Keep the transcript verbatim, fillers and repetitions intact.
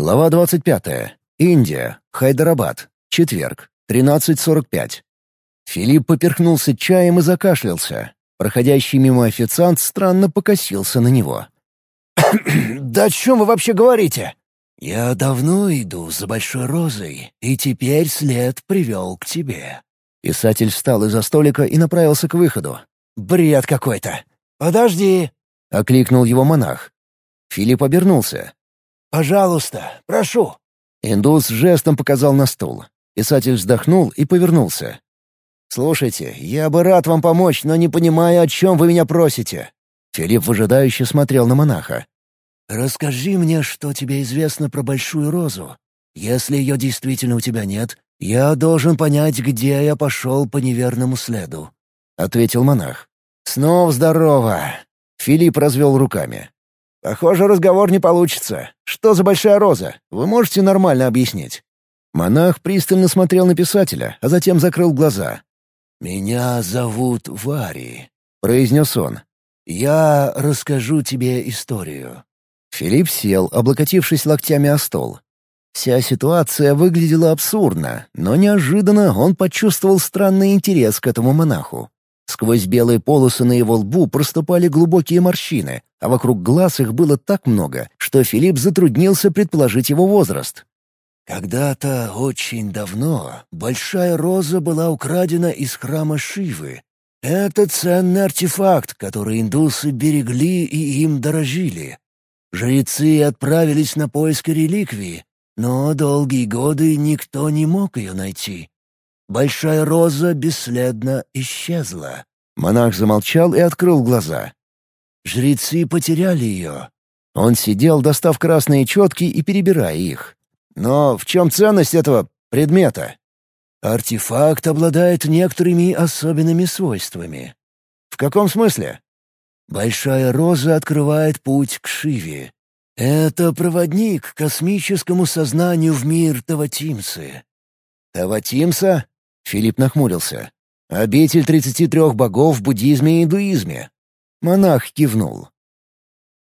Глава двадцать пятая. Индия. Хайдарабад. Четверг. тринадцать сорок пять. Филипп поперхнулся чаем и закашлялся. Проходящий мимо официант странно покосился на него. «Да о чем вы вообще говорите?» «Я давно иду за Большой Розой, и теперь след привел к тебе». Писатель встал из-за столика и направился к выходу. «Бред какой-то! Подожди!» — окликнул его монах. Филипп обернулся. «Пожалуйста, прошу!» Индус жестом показал на стул. Писатель вздохнул и повернулся. «Слушайте, я бы рад вам помочь, но не понимаю, о чем вы меня просите». Филипп выжидающе смотрел на монаха. «Расскажи мне, что тебе известно про Большую Розу. Если ее действительно у тебя нет, я должен понять, где я пошел по неверному следу», — ответил монах. «Снова здорово!» Филипп развел руками. «Похоже, разговор не получится. Что за Большая Роза? Вы можете нормально объяснить?» Монах пристально смотрел на писателя, а затем закрыл глаза. «Меня зовут Вари», — произнес он. «Я расскажу тебе историю». Филипп сел, облокотившись локтями о стол. Вся ситуация выглядела абсурдно, но неожиданно он почувствовал странный интерес к этому монаху. Сквозь белые полосы на его лбу проступали глубокие морщины, а вокруг глаз их было так много, что Филипп затруднился предположить его возраст. «Когда-то, очень давно, Большая Роза была украдена из храма Шивы. Это ценный артефакт, который индусы берегли и им дорожили. Жрецы отправились на поиски реликвии, но долгие годы никто не мог ее найти. Большая Роза бесследно исчезла». Монах замолчал и открыл глаза. «Жрецы потеряли ее». Он сидел, достав красные четки и перебирая их. «Но в чем ценность этого предмета?» «Артефакт обладает некоторыми особенными свойствами». «В каком смысле?» «Большая Роза открывает путь к Шиве. Это проводник к космическому сознанию в мир Таватимсы». «Таватимса?» — Филипп нахмурился. «Обитель тридцати трех богов в буддизме и индуизме». Монах кивнул.